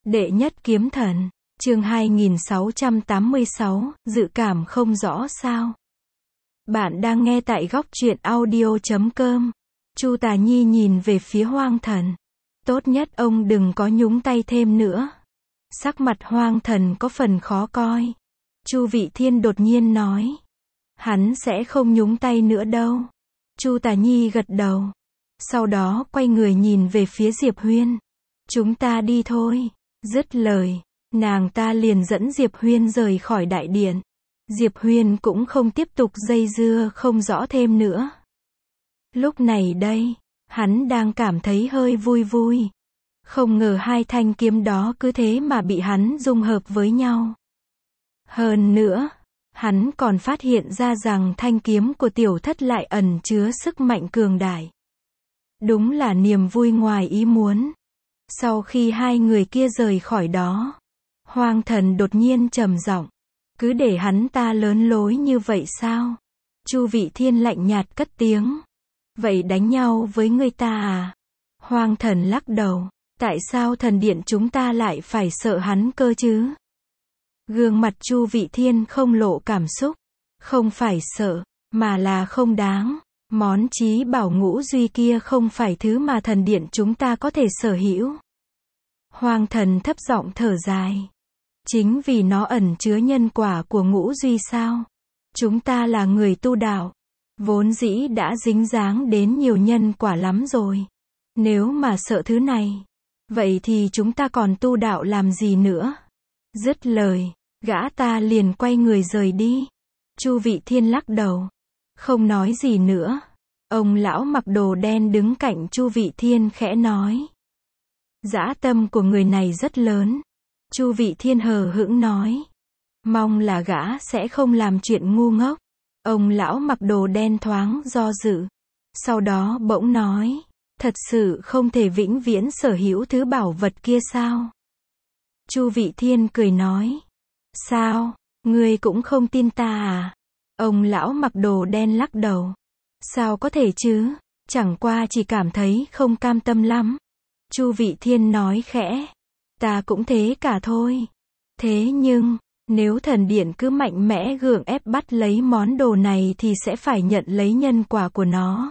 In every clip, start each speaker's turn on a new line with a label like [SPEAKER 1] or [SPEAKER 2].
[SPEAKER 1] Đệ nhất kiếm thần, chương 2686, dự cảm không rõ sao. Bạn đang nghe tại góc truyện audio.com. Chu Tà Nhi nhìn về phía Hoang Thần. Tốt nhất ông đừng có nhúng tay thêm nữa. Sắc mặt Hoang Thần có phần khó coi. Chu Vị Thiên đột nhiên nói. Hắn sẽ không nhúng tay nữa đâu. Chu Tà Nhi gật đầu. Sau đó quay người nhìn về phía Diệp Huyên. Chúng ta đi thôi. Dứt lời, nàng ta liền dẫn Diệp Huyên rời khỏi đại điện. Diệp Huyên cũng không tiếp tục dây dưa không rõ thêm nữa. Lúc này đây, hắn đang cảm thấy hơi vui vui. Không ngờ hai thanh kiếm đó cứ thế mà bị hắn dung hợp với nhau. Hơn nữa, hắn còn phát hiện ra rằng thanh kiếm của tiểu thất lại ẩn chứa sức mạnh cường đại. Đúng là niềm vui ngoài ý muốn. Sau khi hai người kia rời khỏi đó, Hoang Thần đột nhiên trầm giọng. Cứ để hắn ta lớn lối như vậy sao? Chu Vị Thiên lạnh nhạt cất tiếng. Vậy đánh nhau với người ta à? Hoang Thần lắc đầu. Tại sao thần điện chúng ta lại phải sợ hắn cơ chứ? Gương mặt Chu Vị Thiên không lộ cảm xúc. Không phải sợ, mà là không đáng. Món chí bảo ngũ duy kia không phải thứ mà thần điện chúng ta có thể sở hữu. Hoang Thần thấp giọng thở dài. Chính vì nó ẩn chứa nhân quả của ngũ duy sao? Chúng ta là người tu đạo, vốn dĩ đã dính dáng đến nhiều nhân quả lắm rồi. Nếu mà sợ thứ này, vậy thì chúng ta còn tu đạo làm gì nữa? Dứt lời, gã ta liền quay người rời đi. Chu Vị Thiên lắc đầu, không nói gì nữa. Ông lão mặc đồ đen đứng cạnh Chu Vị Thiên khẽ nói. Dã tâm của người này rất lớn. Chu Vị Thiên hờ hững nói. Mong là gã sẽ không làm chuyện ngu ngốc. Ông lão mặc đồ đen thoáng do dự. Sau đó bỗng nói. Thật sự không thể vĩnh viễn sở hữu thứ bảo vật kia sao? Chu Vị Thiên cười nói. Sao, ngươi cũng không tin ta à? Ông lão mặc đồ đen lắc đầu. Sao có thể chứ? Chẳng qua chỉ cảm thấy không cam tâm lắm. Chu Vị Thiên nói khẽ. Ta cũng thế cả thôi. Thế nhưng, nếu thần điện cứ mạnh mẽ gượng ép bắt lấy món đồ này thì sẽ phải nhận lấy nhân quả của nó.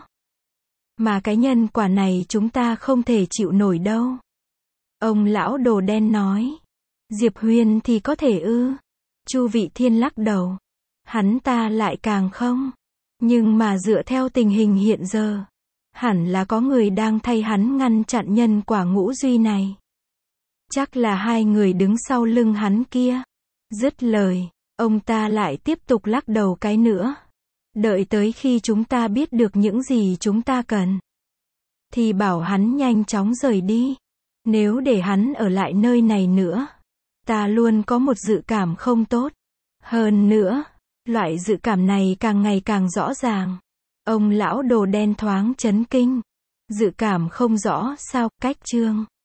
[SPEAKER 1] Mà cái nhân quả này chúng ta không thể chịu nổi đâu. Ông lão đồ đen nói. Diệp Huyên thì có thể ư? Chu Vị Thiên lắc đầu. Hắn ta lại càng không. Nhưng mà dựa theo tình hình hiện giờ, hẳn là có người đang thay hắn ngăn chặn nhân quả ngũ duy này. Chắc là hai người đứng sau lưng hắn kia. Dứt lời, ông ta lại tiếp tục lắc đầu cái nữa. Đợi tới khi chúng ta biết được những gì chúng ta cần, thì bảo hắn nhanh chóng rời đi. Nếu để hắn ở lại nơi này nữa, ta luôn có một dự cảm không tốt. Hơn nữa, loại dự cảm này càng ngày càng rõ ràng. Ông lão đồ đen thoáng chấn kinh. Dự cảm không rõ sao? Cách chương